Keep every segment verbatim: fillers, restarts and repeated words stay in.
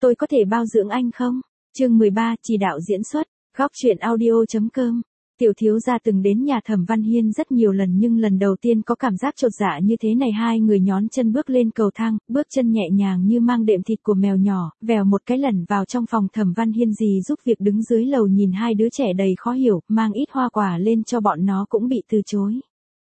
tôi có thể bao dưỡng anh không? Chương mười ba, chỉ đạo diễn xuất, góc truyện audio chấm com. Tiểu thiếu gia từng đến nhà Thẩm Văn Hiên rất nhiều lần nhưng lần đầu tiên có cảm giác chột dạ như thế này. Hai người nhón chân bước lên cầu thang, bước chân nhẹ nhàng như mang đệm thịt của mèo nhỏ, vèo một cái lẩn vào trong phòng Thẩm Văn Hiên. Dì giúp việc đứng dưới lầu nhìn hai đứa trẻ đầy khó hiểu, mang ít hoa quả lên cho bọn nó cũng bị từ chối.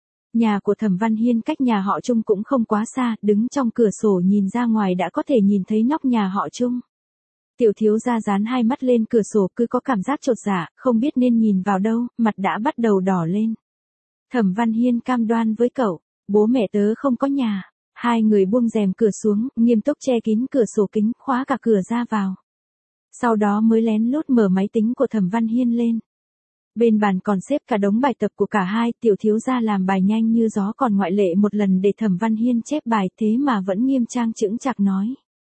Nhà của Thẩm Văn Hiên cách nhà họ Trung cũng không quá xa, đứng trong cửa sổ nhìn ra ngoài đã có thể nhìn thấy nóc nhà họ Trung. Tiểu thiếu gia dán hai mắt lên cửa sổ, cứ có cảm giác chột dạ, không biết nên nhìn vào đâu, mặt đã bắt đầu đỏ lên. Thẩm Văn Hiên cam đoan với cậu, bố mẹ tớ không có nhà. Hai người buông rèm cửa xuống, nghiêm túc che kín cửa sổ kính, khóa cả cửa ra vào. Sau đó mới lén lút mở máy tính của Thẩm Văn Hiên lên. Bên bàn còn xếp cả đống bài tập của cả hai, tiểu thiếu gia làm bài nhanh như gió, còn ngoại lệ một lần để Thẩm Văn Hiên chép bài, thế mà vẫn nghiêm trang chững chạc nói.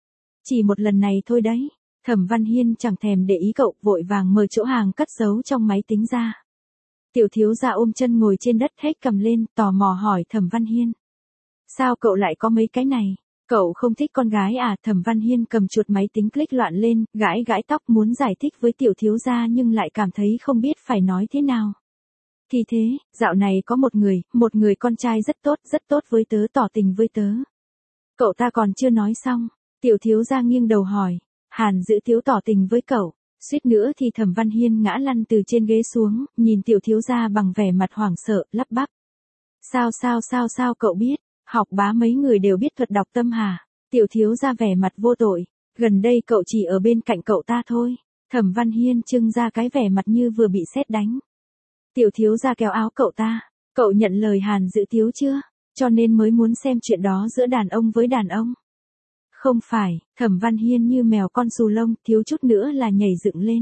Chỉ một lần này thôi đấy. Thẩm Văn Hiên chẳng thèm để ý cậu, vội vàng mở chỗ hàng cất giấu trong máy tính ra. Tiểu thiếu gia ôm chân ngồi trên đất, hết cầm lên, tò mò hỏi Thẩm Văn Hiên. Sao cậu lại có mấy cái này? Cậu không thích con gái à? Thẩm Văn Hiên cầm chuột máy tính click loạn lên, gãi gãi tóc muốn giải thích với tiểu thiếu gia nhưng lại cảm thấy không biết phải nói thế nào. Thì thế, dạo này có một người, một người con trai rất tốt, rất tốt với tớ, tỏ tình với tớ. Cậu ta còn chưa nói xong, tiểu thiếu gia nghiêng đầu hỏi. Hàn Dữ Tiếu tỏ tình với cậu, suýt nữa thì Thẩm Văn Hiên ngã lăn từ trên ghế xuống, nhìn tiểu thiếu gia bằng vẻ mặt hoảng sợ, lắp bắp. Sao sao sao sao cậu biết, học bá mấy người đều biết thuật đọc tâm hả? Tiểu thiếu gia vẻ mặt vô tội, gần đây cậu chỉ ở bên cạnh cậu ta thôi. Thẩm Văn Hiên trưng ra cái vẻ mặt như vừa bị sét đánh. Tiểu thiếu gia kéo áo cậu ta, cậu nhận lời Hàn Dữ Tiếu chưa? Cho nên mới muốn xem chuyện đó giữa đàn ông với đàn ông. Không phải, Thẩm Văn Hiên như mèo con xù lông, thiếu chút nữa là nhảy dựng lên.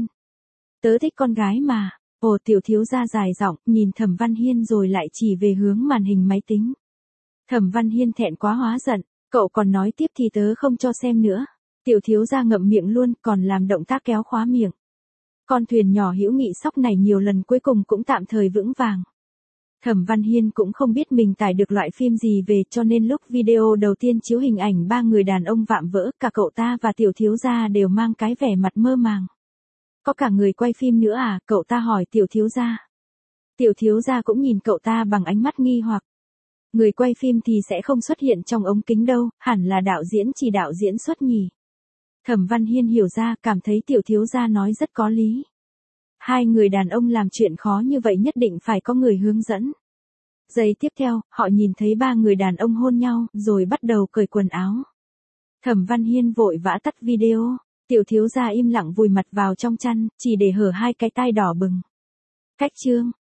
Tớ thích con gái mà. Ồ, tiểu thiếu gia dài giọng, nhìn Thẩm Văn Hiên rồi lại chỉ về hướng màn hình máy tính. Thẩm Văn Hiên thẹn quá hóa giận, cậu còn nói tiếp thì tớ không cho xem nữa. Tiểu thiếu gia ngậm miệng luôn, còn làm động tác kéo khóa miệng. Con thuyền nhỏ hữu nghị sóc này nhiều lần cuối cùng cũng tạm thời vững vàng. Thẩm Văn Hiên cũng không biết mình tải được loại phim gì về, cho nên lúc video đầu tiên chiếu hình ảnh ba người đàn ông vạm vỡ, cả cậu ta và tiểu thiếu gia đều mang cái vẻ mặt mơ màng. Có cả người quay phim nữa à? Cậu ta hỏi tiểu thiếu gia. Tiểu thiếu gia cũng nhìn cậu ta bằng ánh mắt nghi hoặc. Người quay phim thì sẽ không xuất hiện trong ống kính đâu, hẳn là đạo diễn chỉ đạo diễn xuất nhỉ. Thẩm Văn Hiên hiểu ra, cảm thấy tiểu thiếu gia nói rất có lý. Hai người đàn ông làm chuyện khó như vậy nhất định phải có người hướng dẫn. Giây tiếp theo, họ nhìn thấy ba người đàn ông hôn nhau, rồi bắt đầu cởi quần áo. Thẩm Văn Hiên vội vã tắt video, tiểu thiếu gia im lặng vùi mặt vào trong chăn, chỉ để hở hai cái tai đỏ bừng. Cách chương.